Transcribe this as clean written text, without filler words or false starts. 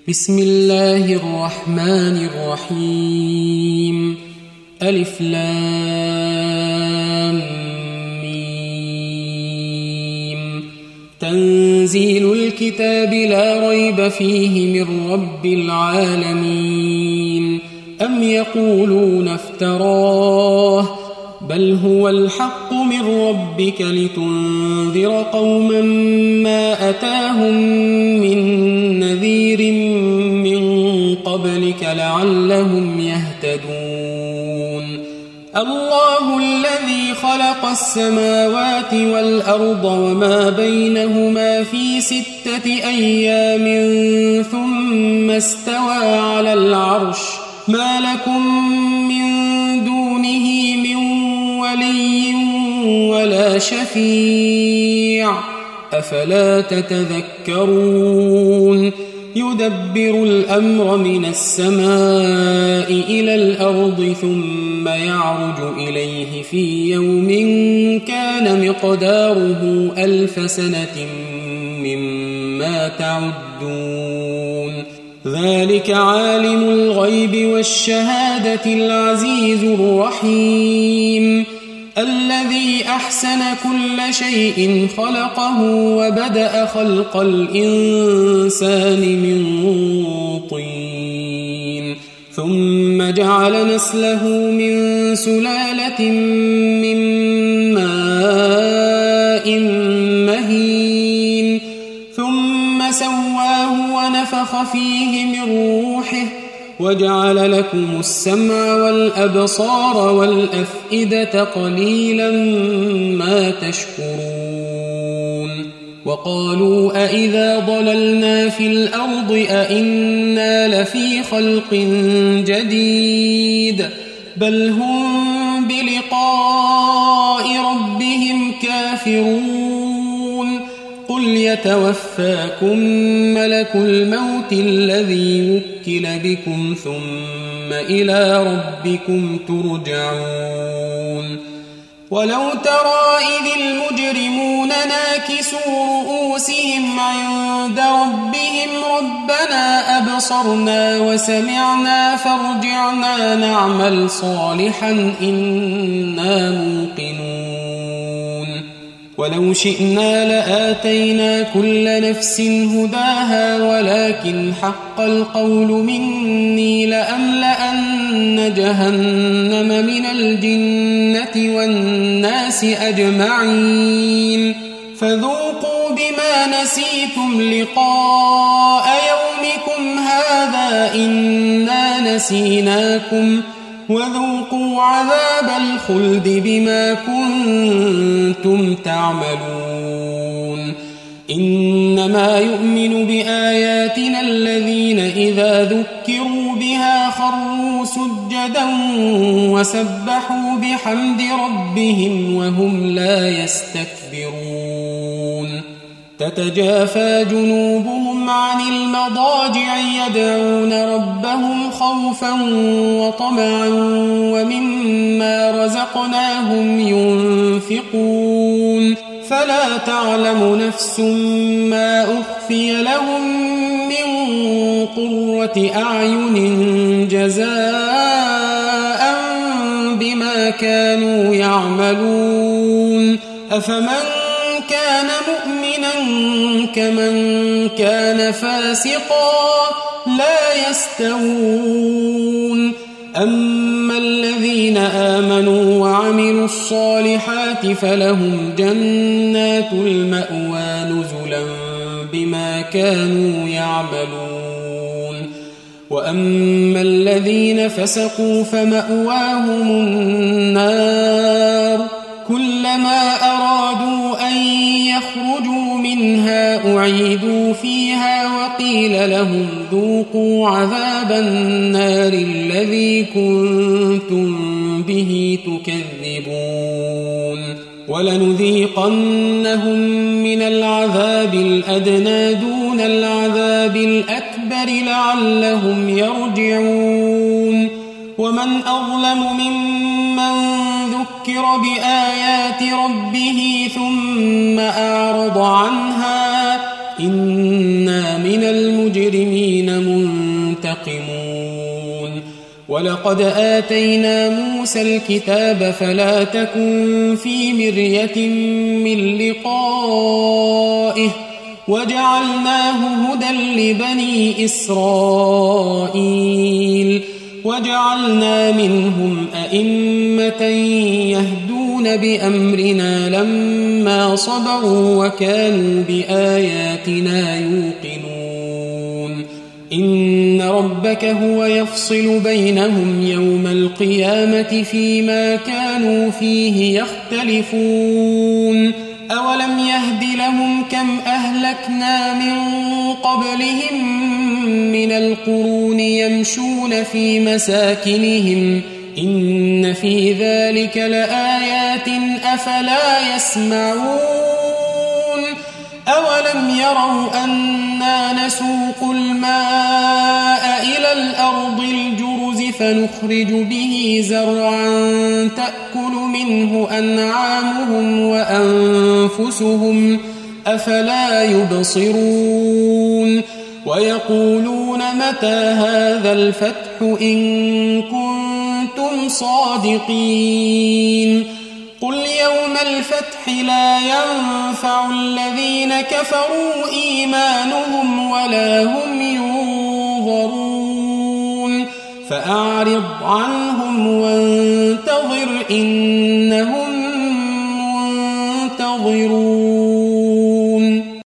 بسم الله الرحمن الرحيم ألف لام ميم تنزيل الكتاب لا ريب فيه من رب العالمين أم يقولون افتراه بل هو الحق من ربك لتنذر قوما ما أتاهم من نذير من قبلك لعلهم يهتدون الله الذي خلق السماوات والأرض وما بينهما في 6 أيام ثم استوى على العرش ما لكم من دونه من ولي ولا شفيع أفلا تتذكرون يدبر الأمر من السماء إلى الأرض ثم يعرج إليه في يوم كان مقداره 1000 سنة مما تعدون ذلك عالم الغيب والشهادة العزيز الرحيم الذي أحسن كل شيء خلقه وبدأ خلق الإنسان من طين ثم جعل نسله من سلالة من ماء مهين ثم سواه ونفخ فيه من روحه وجعل لكم السمع والأبصار والأفئدة قليلا ما تشكرون وقالوا أإذا ضللنا في الأرض أإنا لفي خلق جديد بل هم بلقاء ربهم كافرون قل يتوفاكم ملك الموت الذي وكل بكم ثم إلى ربكم ترجعون ولو ترى إذ المجرمون ناكسوا رؤوسهم عند ربهم ربنا أبصرنا وسمعنا فارجعنا نعمل صالحا إنا موقنون ولو شئنا لآتينا كل نفس هداها ولكن حق القول مني لأملأن جهنم من الجنة والناس أجمعين فذوقوا بما نسيتم لقاء يومكم هذا إنا نسيناكم وذوقوا عذاب الخلد بما كنتم تعملون إنما يؤمن بآياتنا الذين إذا ذكروا بها خروا سجدا وسبحوا بحمد ربهم وهم لا يستكبرون تتجافى جنوبهم عن المضاجع يدعون ربهم خوفا وطمعا ومما رزقناهم ينفقون فلا تعلم نفس ما أخفي لهم من قرة أعين جزاء بما كانوا يعملون أفمن كان مؤمنا كمن كان فاسقا لا يستوون أما الذين آمنوا وعملوا الصالحات فلهم جنات المأوى نزلا بما كانوا يعملون وأما الذين فسقوا فمأواهم النار كلما أرادوا أن يخرجوا منها أعيدوا فيها وقيل لهم ذوقوا عذاب النار الذي كنتم به تكذبون ولنذيقنهم من العذاب الأدنى دون العذاب الأكبر لعلهم يرجعون ومن أظلم ممن ذكر بآيات ربه ثم أعرض عنها إنا من المجرمين المنتقمون ولقد آتينا موسى الكتاب فلا تكن في مرية من لقائه وجعلناه هدى لبني إسرائيل وجعلنا منهم أئمة يهدون بأمرنا لما صبروا وكانوا بآياتنا يوقنون إن ربك هو يفصل بينهم يوم القيامة فيما كانوا فيه يختلفون أولم يهد لهم كم أهلكنا من قبلهم من القرون يمشون في مساكنهم إن في ذلك لآيات أفلا يسمعون أولم يروا أنا نسوق الماء إلى الأرض الجرز فنخرج به زرعا تأكل منه أنعامهم وأنفسهم أفلا يبصرون ويقولون متى هذا الفتح إن كنتم صادقين قل يوم الفتح لا ينفع الذين كفروا إيمانهم ولا هم ينظرون فأعرض عنهم وانتظر إنهم